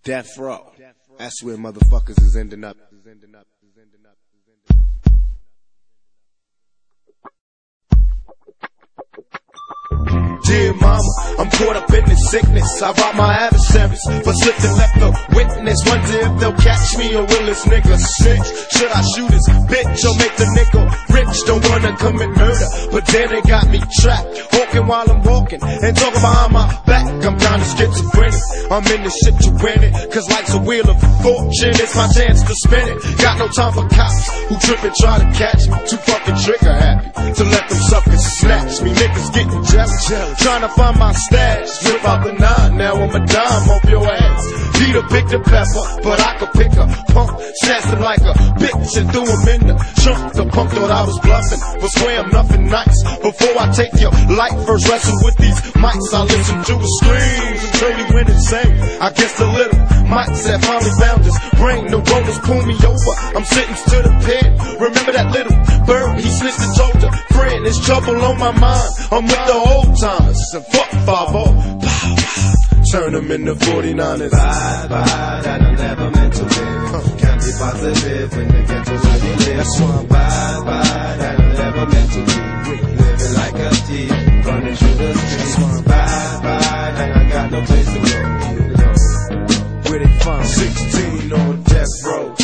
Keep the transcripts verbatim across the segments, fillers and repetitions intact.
Death row. That's where motherfuckers is ending up. Dear mama, I'm caught up in this sickness. I rob my adversaries, but slipped and left a witness. Wonder if they'll catch me or will this nigga snitch? Should I shoot this bitch or make the nigga rich? Don't wanna commit murder, but then they got me trapped, hawking while I'm walking and talking behind my back. I'm kinda schizophrenic. I'm in this shit to win it, cause life's a wheel of fortune. It's my chance to spin it. Got no time for cops who trip and try to catch me. Too fucking trigger happy to let them suckers snatch me. Niggas getting jealous, trying to find my stash. Rip out the nine, now I'm a dime off your ass. Peter picked a pepper, but I could pick a punk. Snatched him like a bitch and threw him in the trunk. The punk thought I was bluffing, but swear I'm nothing nice. Before I take your life, first wrestle with these mics. I listen to the screams until he went insane. I guess the little mics that finally found his brain. The rollers pull me over, I'm sentenced to the pen. Remember that little bird, he snitched and told a friend. There's trouble on my mind, I'm with the old timers. And fuck five oh, turn them into forty-niners. Bye, bye, that I never meant to live. Huh. Can't be positive when they get to where we live. That's why I'm bye, bye, that I never meant to be. Living like a thief, running through the streets. Bye, bye, that I got no place to go. Where they find sixteen on death row.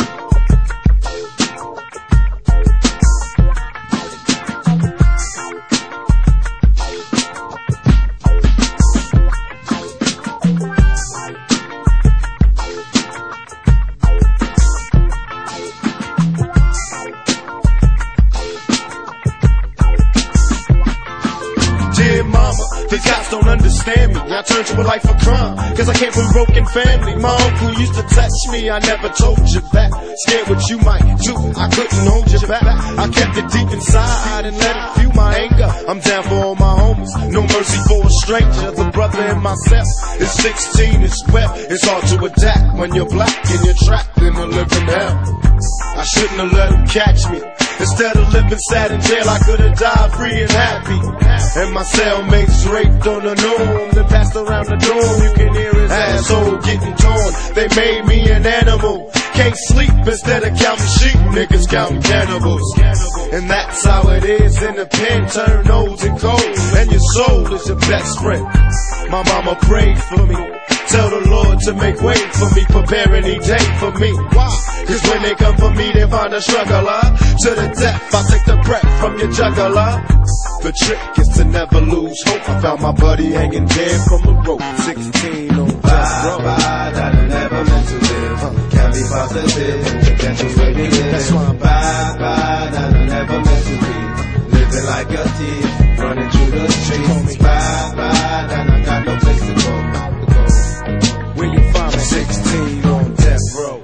Dear mama, the cops don't understand me. I turned to a life of crime, cause I came from a broken family. My uncle used to touch me, I never told you back. Scared what you might do, I couldn't hold you back. I kept it deep inside and let it fuel my anger. I'm down for all my homies, no mercy for a stranger. The brother in myself is sixteen, it's wet. It's hard to adapt when you're black and you're trapped in a living hell. I shouldn't have let him catch me. Instead of living sad in jail, I could have died free and happy. And my cellmates raped on the norm, then passed around the dorm. You can hear his asshole getting torn. They made me an animal. Can't sleep instead of counting sheep. Niggas counting cannibals. And that's how it is in the pen. Turn old and cold, and your soul is your best friend. My mama prayed for me. Tell the Lord to make way for me, prepare any day for me. Why? Cause when they come for me, they find a struggler. To the death, I take the breath from your juggler. The trick is to never lose hope. I found my buddy hanging dead from a rope. Sixteen on death row. Bye, bye, that I never meant to live. Huh. Can't be positive when you get to where we live. That's why I'm bye, bye, that I never meant to be. Living like a thief, running through the streets. Bye, bye, that I got no place to go. Where you find me? Sixteen on death row.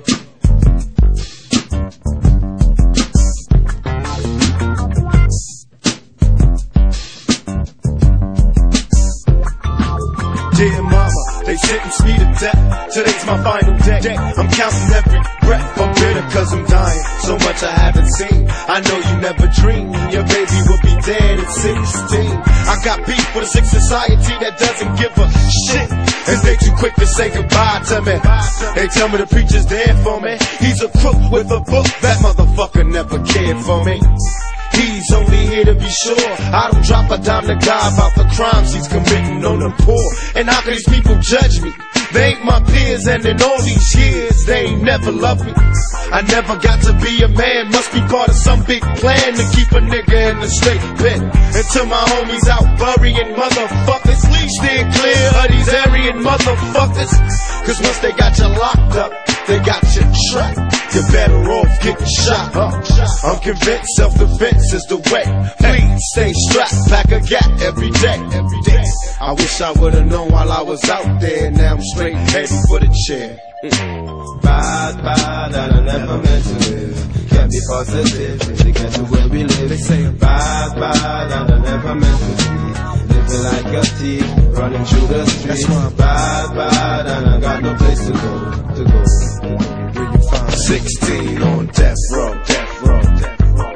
Dear mama, they sentenced me to death. Today's my final day. I'm counting every breath. I'm bitter cause I'm dying. So much I haven't seen. I know you never dreamed your baby will be dead at sixteen. I got beef with a sick society that doesn't give a shit. And they too quick to say goodbye to me. They tell me the preacher's there for me. He's a crook with a book. That motherfucker never cared for me. He's only here to be sure I don't drop a dime to God about the crimes he's committing on the poor. And how can these people judge me? They ain't my peers, and in all these years they ain't never loved me. I never got to be a man, must be part of some big plan to keep a nigga in the straight pen. Until my homies out burying motherfuckers, steer clear of these Aryan motherfuckers. Cause once they got you locked up, they got you trapped. You're better off getting shot up. I'm convinced self-defense is the way. Please stay strapped, pack a gap every day. Every day. I wish I would've known while I was out there. Now I'm straight heading for the chair. Bye, bye, that I never meant to live. Can't be positive when they get to where we live. They say bye, bye, that I never meant to be. Living like a thief, running through the streets. Bye, bye, that I got no place to go, to go. Where you find sixteen on death row, death row, death row.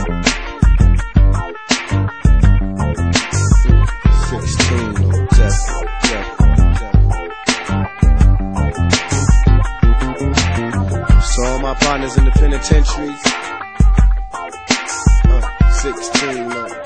sixteen on death row. penitentiaries. Uh, sixteen, no.